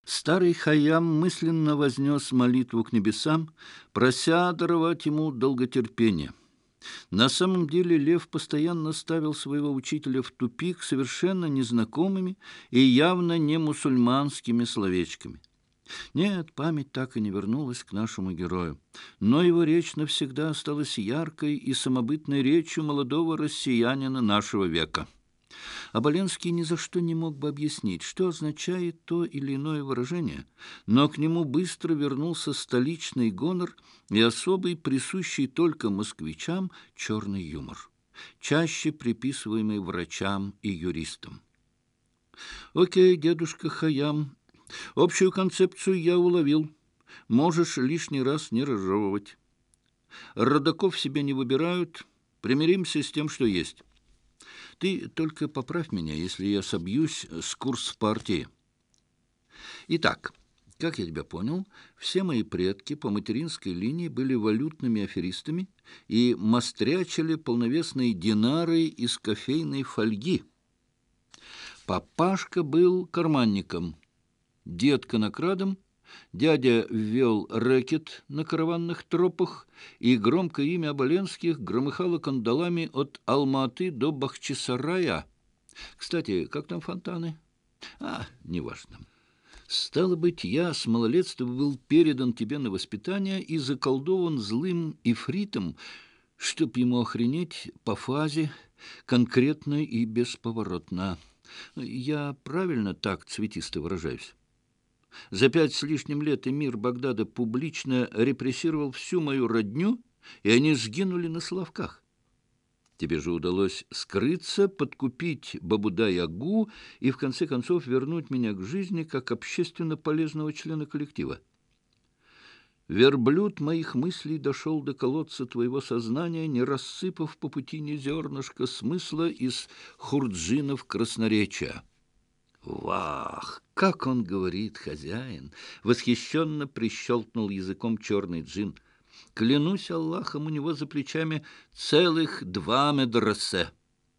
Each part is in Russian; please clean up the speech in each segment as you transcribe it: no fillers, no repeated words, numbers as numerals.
Старый Хайям мысленно вознес молитву к небесам, прося даровать ему долготерпение. На самом деле Лев постоянно ставил своего учителя в тупик совершенно незнакомыми и явно не мусульманскими словечками. Нет, память так и не вернулась к нашему герою, но его речь навсегда осталась яркой и самобытной речью молодого россиянина нашего века. Оболенский ни за что не мог бы объяснить, что означает то или иное выражение, но к нему быстро вернулся столичный гонор и особый, присущий только москвичам, черный юмор, чаще приписываемый врачам и юристам. «Окей, дедушка Хаям, общую концепцию я уловил. Можешь лишний раз не разжевывать. Родаков себе не выбирают, примиримся с тем, что есть». Ты только поправь меня, если я собьюсь с курса партии. Итак, как я тебя понял, все мои предки по материнской линии были валютными аферистами и мострячили полновесные динары из кофейной фольги. Папашка был карманником, дед конокрадом, дядя ввел рэкет на караванных тропах, и громкое имя Оболенских громыхало кандалами от Алма-Аты до Бахчисарая. Кстати, как там фонтаны? Неважно. Стало быть, я с малолетства был передан тебе на воспитание и заколдован злым ифритом, чтоб ему охренеть по фазе, конкретно и бесповоротно. Я правильно так цветисто выражаюсь? За 5 с лишним лет эмир Багдада публично репрессировал всю мою родню, и они сгинули на Соловках. Тебе же удалось скрыться, подкупить Бабудай-агу и, в конце концов, вернуть меня к жизни как общественно полезного члена коллектива. Верблюд моих мыслей дошел до колодца твоего сознания, не рассыпав по пути ни зернышка смысла из хурджинов красноречия. «Вах! Как он говорит, хозяин!» — восхищенно прищелкнул языком черный джин. «Клянусь Аллахом, у него за плечами целых 2 медресе».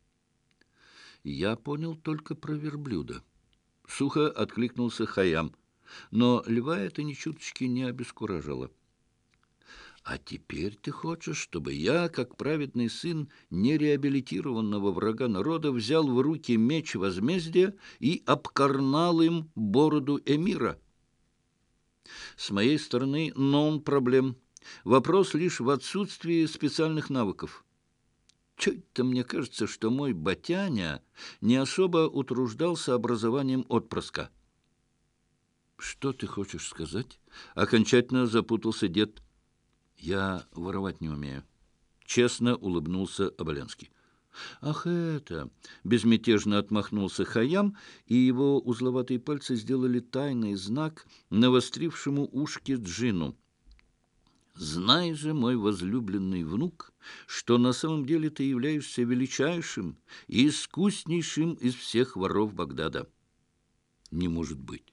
Я понял только про верблюда. Сухо откликнулся Хаям, но льва это ни чуточки не обескуражило. «А теперь ты хочешь, чтобы я, как праведный сын нереабилитированного врага народа, взял в руки меч возмездия и обкорнал им бороду эмира? С моей стороны нон-проблем. Вопрос лишь в отсутствии специальных навыков. Чуть-то мне кажется, что мой батяня не особо утруждался образованием отпрыска». «Что ты хочешь сказать?» — окончательно запутался дед. «Я воровать не умею», — честно улыбнулся Оболенский. «Ах, это!» — безмятежно отмахнулся Хаям, и его узловатые пальцы сделали тайный знак навострившему ушки джину. «Знай же, мой возлюбленный внук, что на самом деле ты являешься величайшим и искуснейшим из всех воров Багдада». «Не может быть».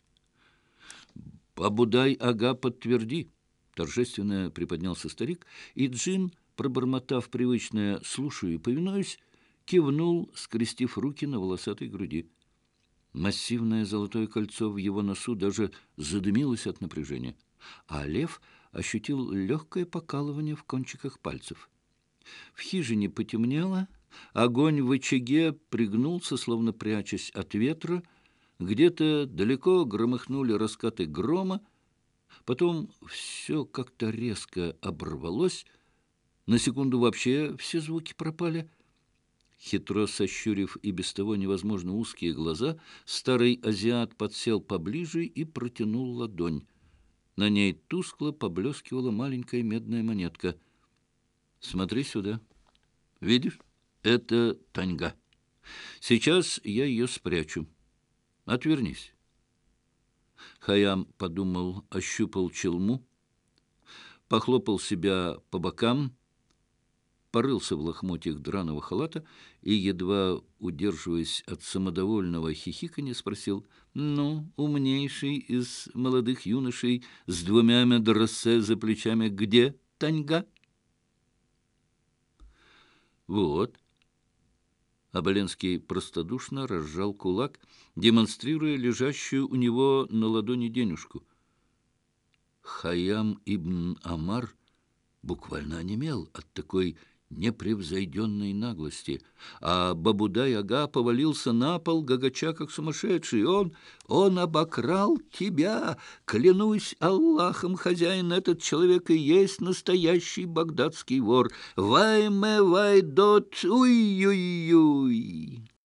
«Бабудай-ага, подтверди», — торжественно приподнялся старик, и джин, пробормотав привычное «слушаю и повинуюсь», кивнул, скрестив руки на волосатой груди. Массивное золотое кольцо в его носу даже задымилось от напряжения, а лев ощутил легкое покалывание в кончиках пальцев. В хижине потемнело, огонь в очаге пригнулся, словно прячась от ветра, где-то далеко громыхнули раскаты грома, потом все как-то резко оборвалось, на секунду вообще все звуки пропали. Хитро сощурив и без того невозможно узкие глаза, старый азиат подсел поближе и протянул ладонь. На ней тускло поблескивала маленькая медная монетка. «Смотри сюда. Видишь? Это таньга. Сейчас я ее спрячу. Отвернись». Хаям подумал, ощупал челму, похлопал себя по бокам, порылся в лохмотьях драного халата и, едва удерживаясь от самодовольного хихиканья, спросил: «Ну, умнейший из молодых юношей с 2 медресе за плечами, где таньга?» «Вот». Оболенский простодушно разжал кулак, демонстрируя лежащую у него на ладони денежку. Хайям ибн Амар буквально онемел от такой непревзойденной наглости, а Бабудай-ага повалился на пол, гагача как сумасшедший. Он обокрал тебя! Клянусь Аллахом, хозяин, этот человек и есть настоящий багдадский вор! Вайме вайдот! Уй-юй-юй!»